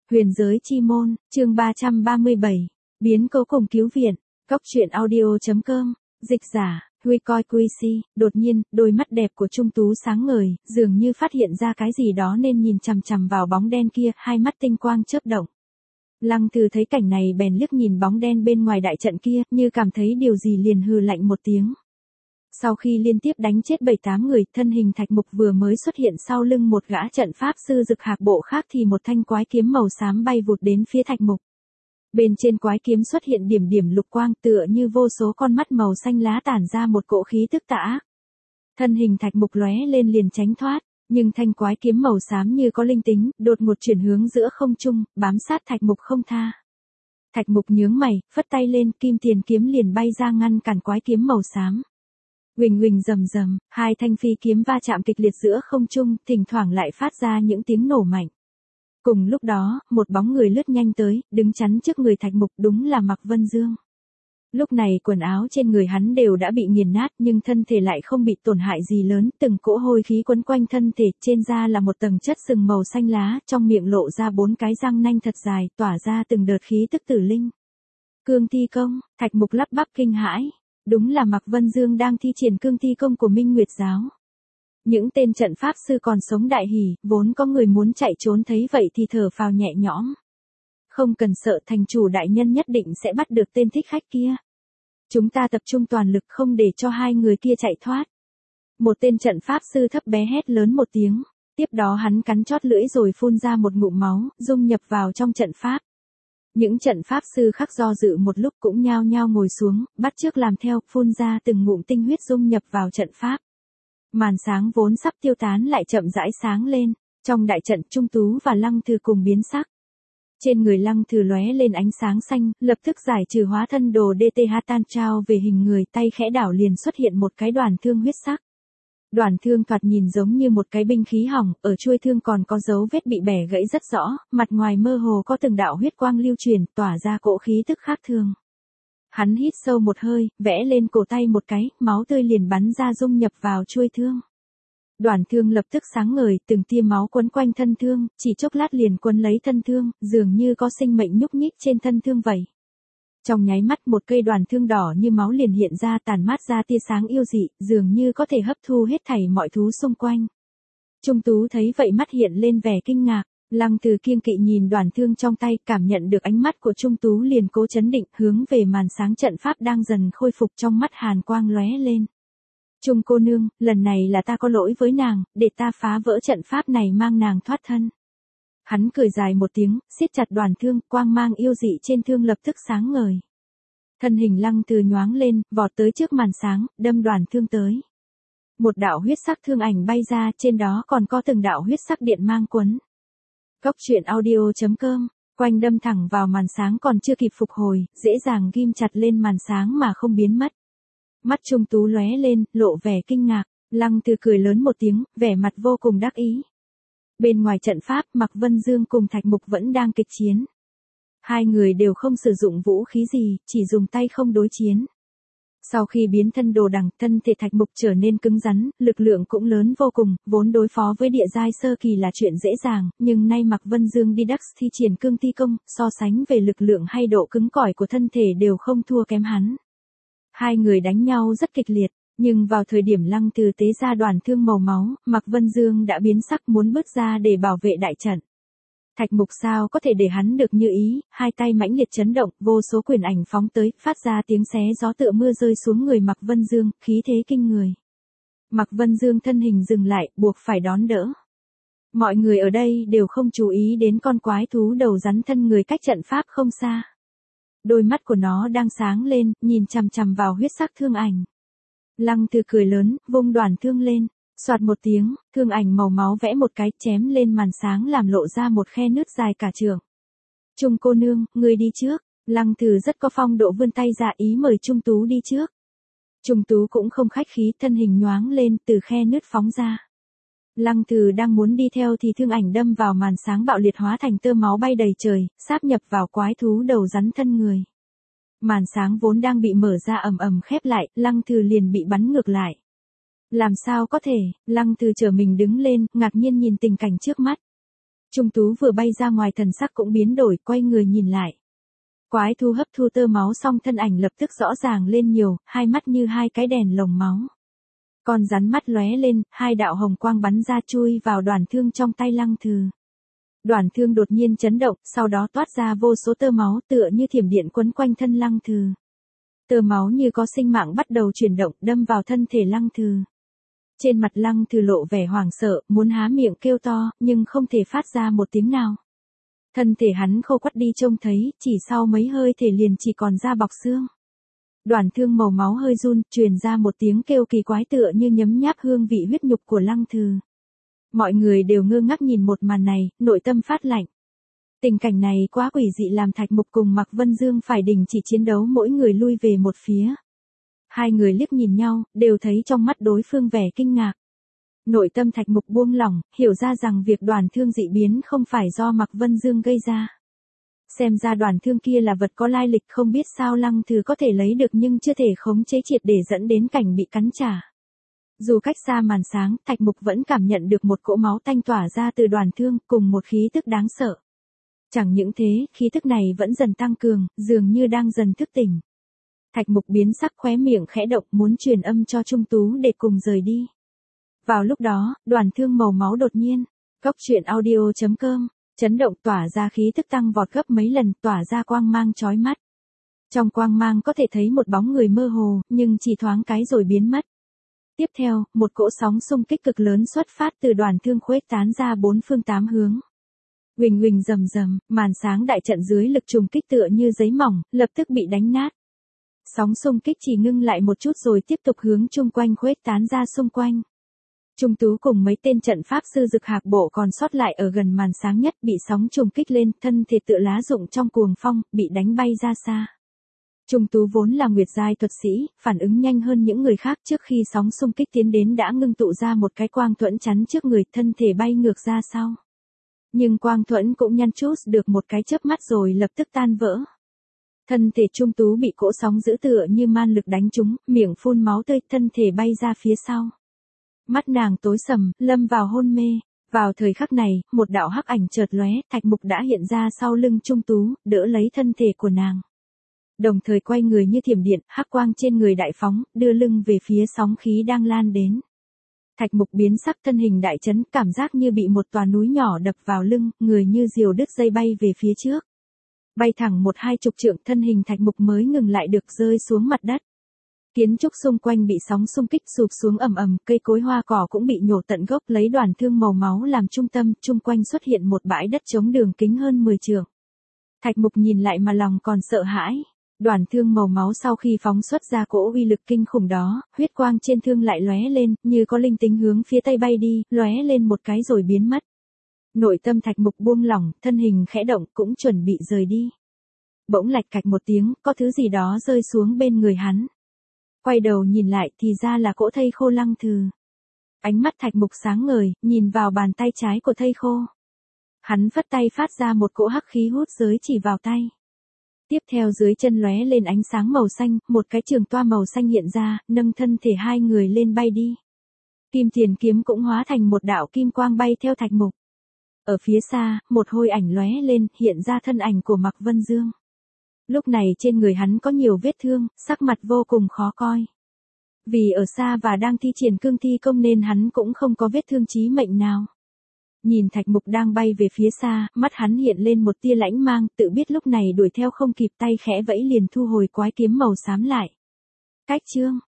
Huyền giới chi môn, chương 337. Biến cố cùng cứu viện. Góc truyện audio.com. Dịch giả, Huy coi quy si. Đột nhiên, đôi mắt đẹp của Trung Tú sáng ngời, dường như phát hiện ra cái gì đó nên nhìn chằm chằm vào bóng đen kia, hai mắt tinh quang chớp động. Lăng Từ thấy cảnh này bèn liếc nhìn bóng đen bên ngoài đại trận kia, như cảm thấy điều gì liền hừ lạnh một tiếng. Sau khi liên tiếp đánh chết 7-8 người, thân hình Thạch Mục vừa mới xuất hiện sau lưng một gã trận pháp sư Dực Hạc bộ khác thì một thanh quái kiếm màu xám bay vụt đến phía Thạch Mục. Bên trên quái kiếm xuất hiện điểm điểm lục quang tựa như vô số con mắt màu xanh lá tản ra một cỗ khí tức tà ác. Thân hình Thạch Mục lóe lên liền tránh thoát, nhưng thanh quái kiếm màu xám như có linh tính, đột ngột chuyển hướng giữa không trung, bám sát Thạch Mục không tha. Thạch Mục nhướng mày, phất tay lên, kim tiền kiếm liền bay ra ngăn cản quái kiếm màu xám. Huỳnh huỳnh rầm rầm, hai thanh phi kiếm va chạm kịch liệt giữa không trung, thỉnh thoảng lại phát ra những tiếng nổ mạnh. Cùng lúc đó, một bóng người lướt nhanh tới, đứng chắn trước người Thạch Mục, đúng là Mạc Vân Dương. Lúc này quần áo trên người hắn đều đã bị nghiền nát nhưng thân thể lại không bị tổn hại gì lớn, từng cỗ hôi khí quấn quanh thân thể, trên da là một tầng chất sừng màu xanh lá, trong miệng lộ ra 4 cái răng nanh thật dài, tỏa ra từng đợt khí tức tử linh. Cương thi công, Thạch Mục lắp bắp kinh hãi. Đúng là Mạc Vân Dương đang thi triển cương thi công của Minh Nguyệt giáo. Những tên trận pháp sư còn sống đại hỉ, vốn có người muốn chạy trốn thấy vậy thì thở phào nhẹ nhõm. Không cần sợ, thành chủ đại nhân nhất định sẽ bắt được tên thích khách kia. Chúng ta tập trung toàn lực không để cho hai người kia chạy thoát. Một tên trận pháp sư thấp bé hét lớn một tiếng, tiếp đó hắn cắn chót lưỡi rồi phun ra một ngụm máu, dung nhập vào trong trận pháp. Những trận pháp sư khác do dự một lúc cũng nhao nhao ngồi xuống, bắt chước làm theo, phun ra từng ngụm tinh huyết dung nhập vào trận pháp. Màn sáng vốn sắp tiêu tán lại chậm rãi sáng lên, trong đại trận Trung Tú và Lăng Từ cùng biến sắc. Trên người Lăng Từ lóe lên ánh sáng xanh, lập tức giải trừ hóa thân đồ DTH tan trao về hình người, tay khẽ đảo liền xuất hiện một cái đoàn thương huyết sắc. Đoàn thương thoạt nhìn giống như một cái binh khí hỏng, ở chuôi thương còn có dấu vết bị bẻ gãy rất rõ, mặt ngoài mơ hồ có từng đạo huyết quang lưu truyền, tỏa ra cỗ khí tức khác thường. Hắn hít sâu một hơi, vẽ lên cổ tay một cái, máu tươi liền bắn ra dung nhập vào chuôi thương. Đoàn thương lập tức sáng ngời, từng tia máu quấn quanh thân thương, chỉ chốc lát liền quấn lấy thân thương, dường như có sinh mệnh nhúc nhích trên thân thương vậy. Trong nháy mắt một cây đoàn thương đỏ như máu liền hiện ra, tàn mát ra tia sáng yêu dị, dường như có thể hấp thu hết thảy mọi thú xung quanh. Trung Tú thấy vậy mắt hiện lên vẻ kinh ngạc, Lăng Từ kiêng kỵ nhìn đoàn thương trong tay, cảm nhận được ánh mắt của Trung Tú liền cố chấn định, hướng về màn sáng trận pháp đang dần khôi phục, trong mắt hàn quang lóe lên. Trung cô nương, lần này là ta có lỗi với nàng, để ta phá vỡ trận pháp này mang nàng thoát thân. Hắn cười dài một tiếng, siết chặt đoàn thương, quang mang yêu dị trên thương lập tức sáng ngời. Thân hình Lăng Từ nhoáng lên, vọt tới trước màn sáng, đâm đoàn thương tới. Một đạo huyết sắc thương ảnh bay ra, trên đó còn có từng đạo huyết sắc điện mang quấn. Góc truyện audio.com, quanh đâm thẳng vào màn sáng còn chưa kịp phục hồi, dễ dàng ghim chặt lên màn sáng mà không biến mất. Mắt Trung Tú lóe lên, lộ vẻ kinh ngạc, Lăng Từ cười lớn một tiếng, vẻ mặt vô cùng đắc ý. Bên ngoài trận pháp, Mạc Vân Dương cùng Thạch Mục vẫn đang kịch chiến. Hai người đều không sử dụng vũ khí gì, chỉ dùng tay không đối chiến. Sau khi biến thân đồ đằng, thân thể Thạch Mục trở nên cứng rắn, lực lượng cũng lớn vô cùng, vốn đối phó với địa giai sơ kỳ là chuyện dễ dàng, nhưng nay Mạc Vân Dương đi đắc thi triển cương thi công, so sánh về lực lượng hay độ cứng cỏi của thân thể đều không thua kém hắn. Hai người đánh nhau rất kịch liệt, nhưng vào thời điểm Lăng Từ tế ra đoàn thương màu máu, Mạc Vân Dương đã biến sắc muốn bước ra để bảo vệ đại trận. Thạch Mục sao có thể để hắn được như ý, hai tay mãnh liệt chấn động, vô số quyền ảnh phóng tới, phát ra tiếng xé gió tựa mưa rơi xuống người Mạc Vân Dương, khí thế kinh người. Mạc Vân Dương thân hình dừng lại, buộc phải đón đỡ. Mọi người ở đây đều không chú ý đến con quái thú đầu rắn thân người cách trận pháp không xa. Đôi mắt của nó đang sáng lên, nhìn chằm chằm vào huyết sắc thương ảnh. Lăng Từ cười lớn, vung đoàn thương lên, soạt một tiếng, thương ảnh màu máu vẽ một cái, chém lên màn sáng làm lộ ra một khe nứt dài cả trượng. Trung cô nương, ngươi đi trước. Lăng Từ rất có phong độ vươn tay ra ý mời Trung Tú đi trước. Trung Tú cũng không khách khí, thân hình nhoáng lên, từ khe nứt phóng ra. Lăng Từ đang muốn đi theo thì thương ảnh đâm vào màn sáng bạo liệt hóa thành tơ máu bay đầy trời, sáp nhập vào quái thú đầu rắn thân người. Màn sáng vốn đang bị mở ra ầm ầm khép lại, Lăng Từ liền bị bắn ngược lại. Làm sao có thể, Lăng Từ trở mình đứng lên, ngạc nhiên nhìn tình cảnh trước mắt. Trung Tú vừa bay ra ngoài thần sắc cũng biến đổi, quay người nhìn lại. Quái thú hấp thu tơ máu xong thân ảnh lập tức rõ ràng lên nhiều, hai mắt như hai cái đèn lồng máu. Con rắn mắt lóe lên, hai đạo hồng quang bắn ra chui vào đoàn thương trong tay Lăng Thừ. Đoàn thương đột nhiên chấn động, sau đó toát ra vô số tơ máu tựa như thiểm điện quấn quanh thân Lăng Thừ. Tơ máu như có sinh mạng bắt đầu chuyển động, đâm vào thân thể Lăng Thừ. Trên mặt Lăng Thừ lộ vẻ hoảng sợ, muốn há miệng kêu to, nhưng không thể phát ra một tiếng nào. Thân thể hắn khô quắt đi trông thấy, chỉ sau mấy hơi thể liền chỉ còn da bọc xương. Đoàn thương màu máu hơi run, truyền ra một tiếng kêu kỳ quái tựa như nhấm nháp hương vị huyết nhục của Lăng Thừ. Mọi người đều ngơ ngác nhìn một màn này, nội tâm phát lạnh. Tình cảnh này quá quỷ dị làm Thạch Mục cùng Mạc Vân Dương phải đình chỉ chiến đấu, mỗi người lui về một phía. Hai người liếc nhìn nhau, đều thấy trong mắt đối phương vẻ kinh ngạc. Nội tâm Thạch Mục buông lỏng, hiểu ra rằng việc đoàn thương dị biến không phải do Mạc Vân Dương gây ra. Xem ra đoàn thương kia là vật có lai lịch, không biết sao Lăng Thừ có thể lấy được nhưng chưa thể khống chế triệt để dẫn đến cảnh bị cắn trả. Dù cách xa màn sáng, Thạch Mục vẫn cảm nhận được một cỗ máu tanh tỏa ra từ đoàn thương cùng một khí tức đáng sợ. Chẳng những thế, khí tức này vẫn dần tăng cường, dường như đang dần thức tỉnh. Thạch Mục biến sắc, khóe miệng khẽ động, muốn truyền âm cho Trung Tú để cùng rời đi. Vào lúc đó, đoàn thương màu máu đột nhiên, Cốc truyện audio.com, chấn động tỏa ra khí tức tăng vọt gấp mấy lần, tỏa ra quang mang chói mắt. Trong quang mang có thể thấy một bóng người mơ hồ, nhưng chỉ thoáng cái rồi biến mất. Tiếp theo, một cỗ sóng xung kích cực lớn xuất phát từ đoàn thương khuếch tán ra bốn phương tám hướng. Huỳnh huỳnh rầm rầm, màn sáng đại trận dưới lực trùng kích tựa như giấy mỏng, lập tức bị đánh nát. Sóng xung kích chỉ ngưng lại một chút rồi tiếp tục hướng chung quanh khuếch tán ra xung quanh. Trung Tú cùng mấy tên trận pháp sư Dực Hạc Bộ còn sót lại ở gần màn sáng nhất bị sóng trùng kích lên, thân thể tựa lá rụng trong cuồng phong, bị đánh bay ra xa. Trung Tú vốn là nguyệt giai thuật sĩ, phản ứng nhanh hơn những người khác, trước khi sóng xung kích tiến đến đã ngưng tụ ra một cái quang thuẫn chắn trước người, thân thể bay ngược ra sau. Nhưng quang thuẫn cũng nhăn chút được một cái chớp mắt rồi lập tức tan vỡ. Thân thể Trung Tú bị cỗ sóng dữ tựa như man lực đánh trúng, miệng phun máu tươi, thân thể bay ra phía sau. Mắt nàng tối sầm, lâm vào hôn mê. Vào thời khắc này, một đạo hắc ảnh chợt lóe, Thạch Mục đã hiện ra sau lưng Trung Tú, đỡ lấy thân thể của nàng. Đồng thời quay người như thiểm điện, hắc quang trên người đại phóng, đưa lưng về phía sóng khí đang lan đến. Thạch Mục biến sắc, thân hình đại chấn, cảm giác như bị một tòa núi nhỏ đập vào lưng, người như diều đứt dây bay về phía trước. Bay thẳng 1-2 chục trượng, thân hình Thạch Mục mới ngừng lại được, rơi xuống mặt đất. Kiến trúc xung quanh bị sóng xung kích sụp xuống ầm ầm, cây cối hoa cỏ cũng bị nhổ tận gốc, lấy đoàn thương màu máu làm trung tâm, chung quanh xuất hiện một bãi đất trống đường kính hơn 10 trượng. Thạch Mục nhìn lại mà lòng còn sợ hãi. Đoàn thương màu máu sau khi phóng xuất ra cỗ uy lực kinh khủng đó, huyết quang trên thương lại lóe lên, như có linh tính hướng phía tây bay đi, lóe lên một cái rồi biến mất. Nội tâm Thạch Mục buông lỏng, thân hình khẽ động, cũng chuẩn bị rời đi. Bỗng lạch cạch một tiếng, có thứ gì đó rơi xuống bên người hắn. Quay đầu nhìn lại thì ra là cỗ thây khô Lăng Thừ. Ánh mắt Thạch Mục sáng ngời, nhìn vào bàn tay trái của thây khô. Hắn phất tay phát ra một cỗ hắc khí hút giới chỉ vào tay. Tiếp theo dưới chân lóe lên ánh sáng màu xanh, một cái trường toa màu xanh hiện ra, nâng thân thể hai người lên bay đi. Kim Tiền kiếm cũng hóa thành một đạo kim quang bay theo Thạch Mục. Ở phía xa, một hôi ảnh lóe lên, hiện ra thân ảnh của Mạc Vân Dương. Lúc này trên người hắn có nhiều vết thương, sắc mặt vô cùng khó coi. Vì ở xa và đang thi triển cương thi công nên hắn cũng không có vết thương chí mệnh nào. Nhìn Thạch Mục đang bay về phía xa, mắt hắn hiện lên một tia lãnh mang, tự biết lúc này đuổi theo không kịp, tay khẽ vẫy liền thu hồi quái kiếm màu xám lại. Cách chương